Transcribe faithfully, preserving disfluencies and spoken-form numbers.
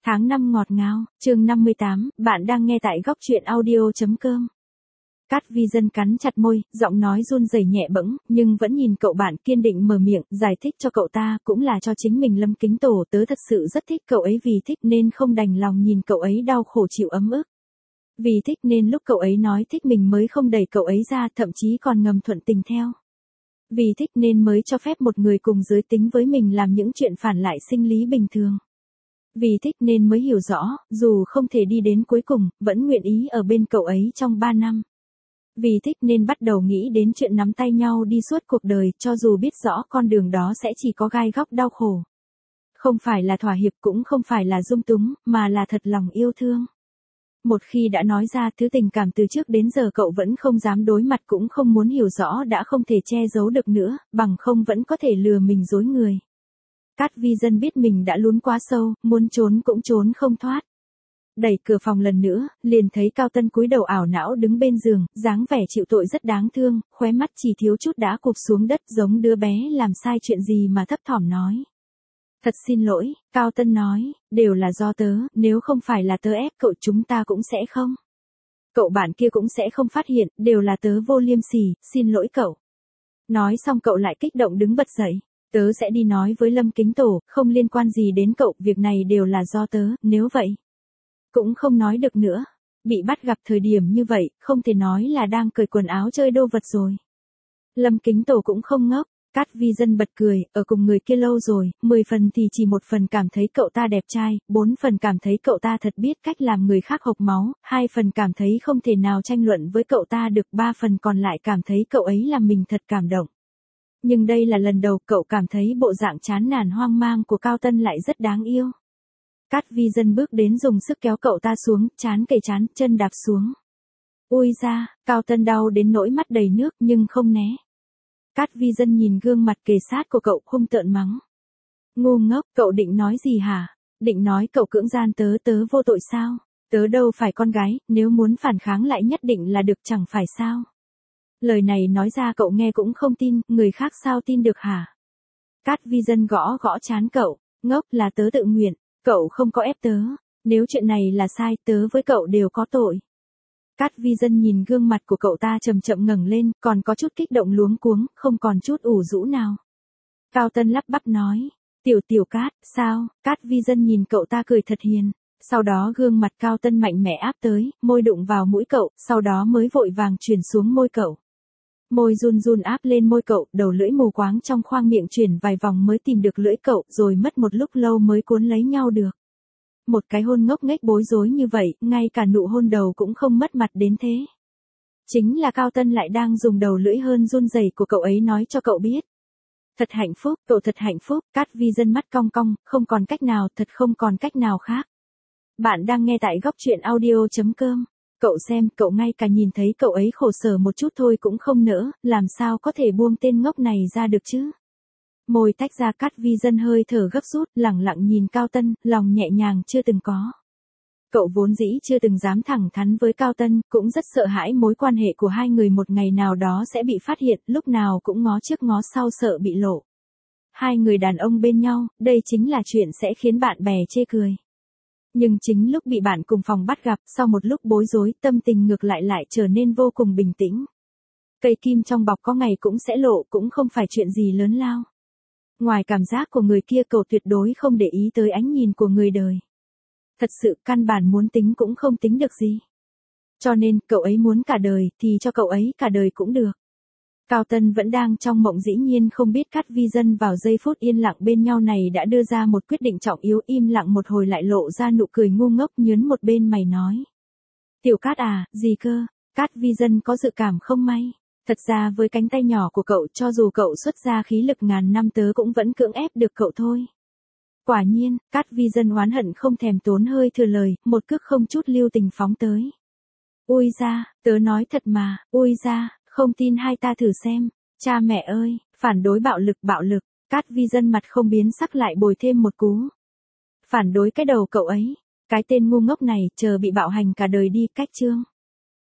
Tháng năm ngọt ngào, chương năm mươi tám, bạn đang nghe tại góc truyện audio.com. Cát Vi Dân cắn chặt môi, giọng nói run rẩy nhẹ bẫng, nhưng vẫn nhìn cậu bạn kiên định mở miệng, giải thích cho cậu ta, cũng là cho chính mình Lâm Kính Tổ, tớ thật sự rất thích cậu ấy, vì thích nên không đành lòng nhìn cậu ấy đau khổ chịu ấm ức. Vì thích nên lúc cậu ấy nói thích mình mới không đẩy cậu ấy ra, thậm chí còn ngầm thuận tình theo. Vì thích nên mới cho phép một người cùng giới tính với mình làm những chuyện phản lại sinh lý bình thường. Vì thích nên mới hiểu rõ, dù không thể đi đến cuối cùng, vẫn nguyện ý ở bên cậu ấy trong ba năm. Vì thích nên bắt đầu nghĩ đến chuyện nắm tay nhau đi suốt cuộc đời, cho dù biết rõ con đường đó sẽ chỉ có gai góc đau khổ. Không phải là thỏa hiệp, cũng không phải là dung túng, mà là thật lòng yêu thương. Một khi đã nói ra thứ tình cảm từ trước đến giờ cậu vẫn không dám đối mặt, cũng không muốn hiểu rõ, đã không thể che giấu được nữa, bằng không vẫn có thể lừa mình dối người. Cát Vi Dân biết mình đã lún quá sâu, muốn trốn cũng trốn không thoát. Đẩy cửa phòng lần nữa, liền thấy Cao Tân cúi đầu ảo não đứng bên giường, dáng vẻ chịu tội rất đáng thương, khóe mắt chỉ thiếu chút đã cụp xuống đất, giống đứa bé làm sai chuyện gì mà thấp thỏm nói. Thật xin lỗi, Cao Tân nói, đều là do tớ, nếu không phải là tớ ép cậu chúng ta cũng sẽ không. Cậu bạn kia cũng sẽ không phát hiện, đều là tớ vô liêm sỉ, xin lỗi cậu. Nói xong cậu lại kích động đứng bật dậy. Tớ sẽ đi nói với Lâm Kính Tổ, không liên quan gì đến cậu, việc này đều là do tớ, nếu vậy. Cũng không nói được nữa. Bị bắt gặp thời điểm như vậy, không thể nói là đang cởi quần áo chơi đô vật rồi. Lâm Kính Tổ cũng không ngốc. Cát Vi Dân bật cười, ở cùng người kia lâu rồi, mười phần thì chỉ một phần cảm thấy cậu ta đẹp trai, bốn phần cảm thấy cậu ta thật biết cách làm người khác hộc máu, hai phần cảm thấy không thể nào tranh luận với cậu ta được, ba phần còn lại cảm thấy cậu ấy làm mình thật cảm động. Nhưng đây là lần đầu cậu cảm thấy bộ dạng chán nản hoang mang của Cao Tân lại rất đáng yêu. Cát Vi Dân bước đến dùng sức kéo cậu ta xuống, chán kề chán, chân đạp xuống. Ui da, Cao Tân đau đến nỗi mắt đầy nước nhưng không né. Cát Vi Dân nhìn gương mặt kề sát của cậu hung tợn mắng. Ngu ngốc, cậu định nói gì hả? Định nói cậu cưỡng gian tớ, tớ vô tội sao? Tớ đâu phải con gái, nếu muốn phản kháng lại nhất định là được chẳng phải sao? Lời này nói ra cậu nghe cũng không tin, người khác sao tin được hả? Cát Vi Dân gõ gõ trán cậu, ngốc, là tớ tự nguyện, cậu không có ép tớ, nếu chuyện này là sai, tớ với cậu đều có tội. Cát Vi Dân nhìn gương mặt của cậu ta chậm chậm ngẩng lên, còn có chút kích động luống cuống, không còn chút ủ rũ nào. Cao Tân lắp bắp nói, tiểu tiểu Cát, sao? Cát Vi Dân nhìn cậu ta cười thật hiền. Sau đó gương mặt Cao Tân mạnh mẽ áp tới, môi đụng vào mũi cậu, sau đó mới vội vàng chuyển xuống môi cậu. Môi run run áp lên môi cậu, đầu lưỡi mù quáng trong khoang miệng chuyển vài vòng mới tìm được lưỡi cậu, rồi mất một lúc lâu mới cuốn lấy nhau được. Một cái hôn ngốc nghếch bối rối như vậy, ngay cả nụ hôn đầu cũng không mất mặt đến thế. Chính là Cao Tân lại đang dùng đầu lưỡi hơn run rẩy của cậu ấy nói cho cậu biết. Thật hạnh phúc, cậu thật hạnh phúc. Cát Vi Dân mắt cong cong, không còn cách nào, thật không còn cách nào khác. Bạn đang nghe tại góc truyện audio.com. Cậu xem, cậu ngay cả nhìn thấy cậu ấy khổ sở một chút thôi cũng không nỡ, làm sao có thể buông tên ngốc này ra được chứ? Môi tách ra, Cát Vi Dân hơi thở gấp rút, lẳng lặng nhìn Cao Tân, lòng nhẹ nhàng chưa từng có. Cậu vốn dĩ chưa từng dám thẳng thắn với Cao Tân, cũng rất sợ hãi mối quan hệ của hai người một ngày nào đó sẽ bị phát hiện, lúc nào cũng ngó trước ngó sau sợ bị lộ. Hai người đàn ông bên nhau, đây chính là chuyện sẽ khiến bạn bè chê cười. Nhưng chính lúc bị bạn cùng phòng bắt gặp, sau một lúc bối rối, tâm tình ngược lại lại trở nên vô cùng bình tĩnh. Cây kim trong bọc có ngày cũng sẽ lộ, cũng không phải chuyện gì lớn lao. Ngoài cảm giác của người kia, cậu tuyệt đối không để ý tới ánh nhìn của người đời. Thật sự, căn bản muốn tính cũng không tính được gì. Cho nên, cậu ấy muốn cả đời, thì cho cậu ấy cả đời cũng được. Cao Tân vẫn đang trong mộng, dĩ nhiên không biết Cát Vi Dân vào giây phút yên lặng bên nhau này đã đưa ra một quyết định trọng yếu, im lặng một hồi lại lộ ra nụ cười ngu ngốc, nhớn một bên mày nói. Tiểu Cát à, gì cơ? Cát Vi Dân có dự cảm không may. Thật ra với cánh tay nhỏ của cậu, cho dù cậu xuất ra khí lực ngàn năm tớ cũng vẫn cưỡng ép được cậu thôi. Quả nhiên, Cát Vi Dân oán hận không thèm tốn hơi thừa lời, một cước không chút lưu tình phóng tới. Ui da, tớ nói thật mà, ui da, không tin hai ta thử xem. Cha mẹ ơi, phản đối bạo lực bạo lực. Cát Vi Dân mặt không biến sắc lại bồi thêm một cú. Phản đối cái đầu cậu ấy. Cái tên ngu ngốc này, chờ bị bạo hành cả đời đi, cách chương.